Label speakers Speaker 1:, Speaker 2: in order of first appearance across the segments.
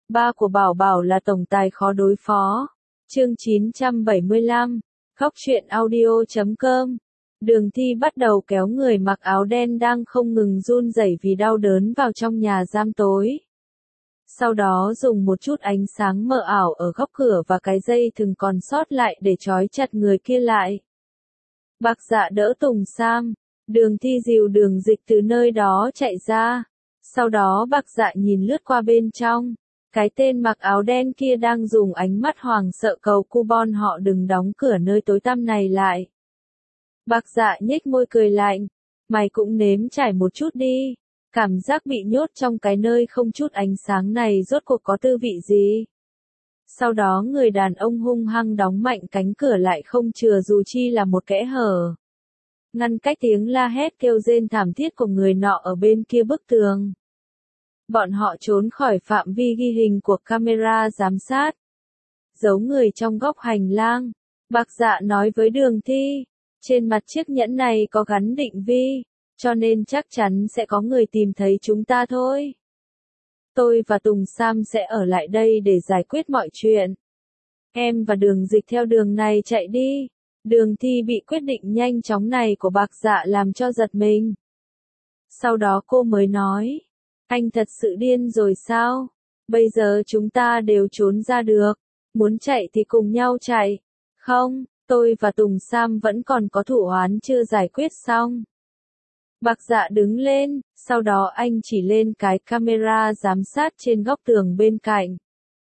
Speaker 1: Ba của Bảo Bảo là tổng tài khó đối phó. Chương 975. Góc truyện audio.com. Đường Thi bắt đầu kéo người mặc áo đen đang không ngừng run rẩy vì đau đớn vào trong nhà giam tối. Sau đó dùng một chút ánh sáng mờ ảo ở góc cửa và cái dây thừng còn sót lại để trói chặt người kia lại. Bạc Dạ đỡ Tùng Sam. Đường Thi dìu Đường Dịch từ nơi đó chạy ra. Sau đó Bạc Dạ nhìn lướt qua bên trong. Cái tên mặc áo đen kia đang dùng ánh mắt hoảng sợ cầu Cubon họ đừng đóng cửa nơi tối tăm này lại. Bạc Dạ nhếch môi cười lạnh. Mày cũng nếm trải một chút đi. Cảm giác bị nhốt trong cái nơi không chút ánh sáng này rốt cuộc có tư vị gì? Sau đó người đàn ông hung hăng đóng mạnh cánh cửa lại không chừa dù chi là một kẽ hở. Ngăn cách tiếng la hét kêu rên thảm thiết của người nọ ở bên kia bức tường. Bọn họ trốn khỏi phạm vi ghi hình của camera giám sát. Giấu người trong góc hành lang. Bạc Dạ nói với Đường Thi. Trên mặt chiếc nhẫn này có gắn định vị, cho nên chắc chắn sẽ có người tìm thấy chúng ta thôi. Tôi và Tùng Sam sẽ ở lại đây để giải quyết mọi chuyện. Em và Đường Dịch theo đường này chạy đi. Đường Thi bị quyết định nhanh chóng này của Bạc Dạ làm cho giật mình. Sau đó cô mới nói. Anh thật sự điên rồi sao? Bây giờ chúng ta đều trốn ra được. Muốn chạy thì cùng nhau chạy. Không, tôi và Tùng Sam vẫn còn có thủ oán chưa giải quyết xong. Bạc Dạ đứng lên, sau đó anh chỉ lên cái camera giám sát trên góc tường bên cạnh.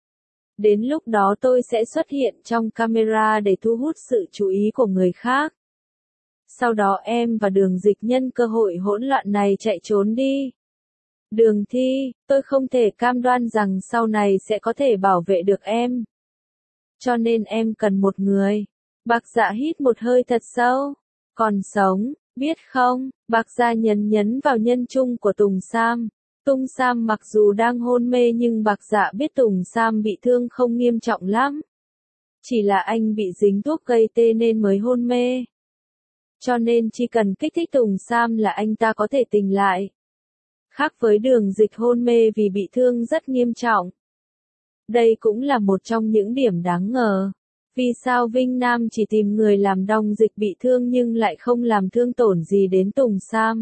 Speaker 1: Đến lúc đó tôi sẽ xuất hiện trong camera để thu hút sự chú ý của người khác. Sau đó em và Đường Dịch nhân cơ hội hỗn loạn này chạy trốn đi. Đường Thi, tôi không thể cam đoan rằng sau này sẽ có thể bảo vệ được em. Cho nên em cần một người. Bạc Dạ hít một hơi thật sâu. Còn sống, biết không? Bạc Dạ nhấn vào nhân trung của Tùng Sam. Tùng Sam mặc dù đang hôn mê nhưng Bạc Dạ biết Tùng Sam bị thương không nghiêm trọng lắm. Chỉ là anh bị dính thuốc gây tê nên mới hôn mê. Cho nên chỉ cần kích thích Tùng Sam là anh ta có thể tỉnh lại. Khác với Đường Dịch hôn mê vì bị thương rất nghiêm trọng. Đây cũng là một trong những điểm đáng ngờ. Vì sao Vinh Nam chỉ tìm người làm Đường Dịch bị thương nhưng lại không làm thương tổn gì đến Tùng Sam?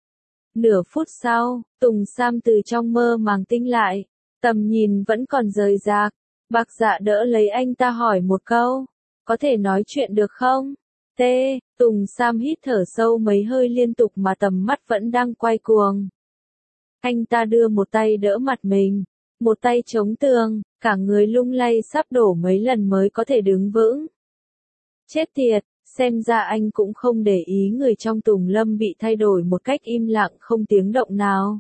Speaker 1: Nửa phút sau, Tùng Sam từ trong mơ màng tỉnh lại. Tầm nhìn vẫn còn rời rạc. Bạc Dạ đỡ lấy anh ta hỏi một câu. Có thể nói chuyện được không? Tùng Sam hít thở sâu mấy hơi liên tục mà tầm mắt vẫn đang quay cuồng. Anh ta đưa một tay đỡ mặt mình. Một tay chống tường, cả người lung lay sắp đổ mấy lần mới có thể đứng vững. Chết tiệt, xem ra anh cũng không để ý người trong Tùng Lâm bị thay đổi một cách im lặng không tiếng động nào.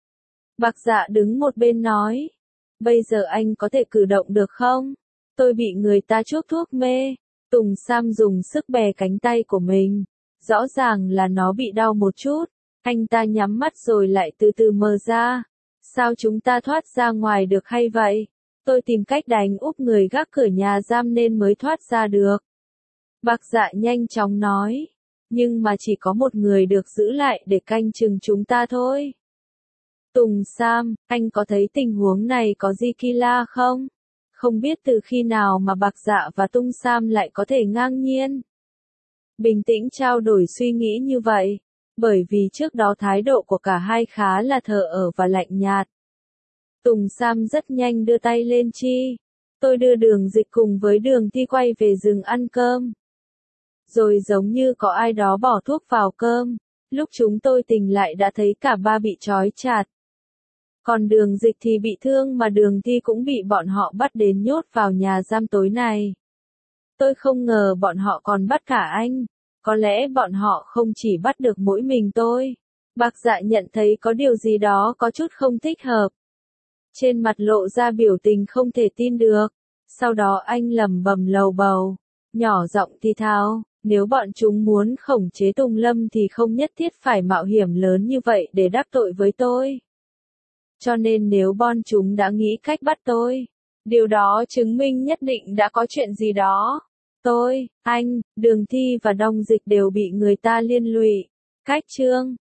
Speaker 1: Bạc Dạ đứng một bên nói. Bây giờ anh có thể cử động được không? Tôi bị người ta chuốc thuốc mê. Tùng Sam dùng sức bè cánh tay của mình. Rõ ràng là nó bị đau một chút. Anh ta nhắm mắt rồi lại từ từ mở ra. Sao chúng ta thoát ra ngoài được hay vậy? Tôi tìm cách đánh úp người gác cửa nhà giam nên mới thoát ra được. Bạc Dạ nhanh chóng nói. Nhưng mà chỉ có một người được giữ lại để canh chừng chúng ta thôi. Tùng Sam, anh có thấy tình huống này có gì kỳ lạ không? Không biết từ khi nào mà Bạc Dạ và Tùng Sam lại có thể ngang nhiên. Bình tĩnh trao đổi suy nghĩ như vậy. Bởi vì trước đó thái độ của cả hai khá là thờ ơ và lạnh nhạt. Tùng Sam rất nhanh đưa tay lên chi. Tôi đưa Đường Dịch cùng với Đường Thi quay về rừng ăn cơm. Rồi giống như có ai đó bỏ thuốc vào cơm. Lúc chúng tôi tỉnh lại đã thấy cả ba bị trói chặt. Còn Đường Dịch thì bị thương mà Đường Thi cũng bị bọn họ bắt đến nhốt vào nhà giam tối này. Tôi không ngờ bọn họ còn bắt cả anh. Có lẽ bọn họ không chỉ bắt được mỗi mình tôi. Bạc Dạ nhận thấy có điều gì đó có chút không thích hợp. Trên mặt lộ ra biểu tình không thể tin được. Sau đó anh lẩm bẩm lầu bầu. Nhỏ giọng thì thào, nếu bọn chúng muốn khống chế Tùng Lâm thì không nhất thiết phải mạo hiểm lớn như vậy để đắc tội với tôi. Cho nên nếu bọn chúng đã nghĩ cách bắt tôi, điều đó chứng minh nhất định đã có chuyện gì đó. Tôi, anh, Đường Thi và Đường Dịch đều bị người ta liên lụy. Cách chương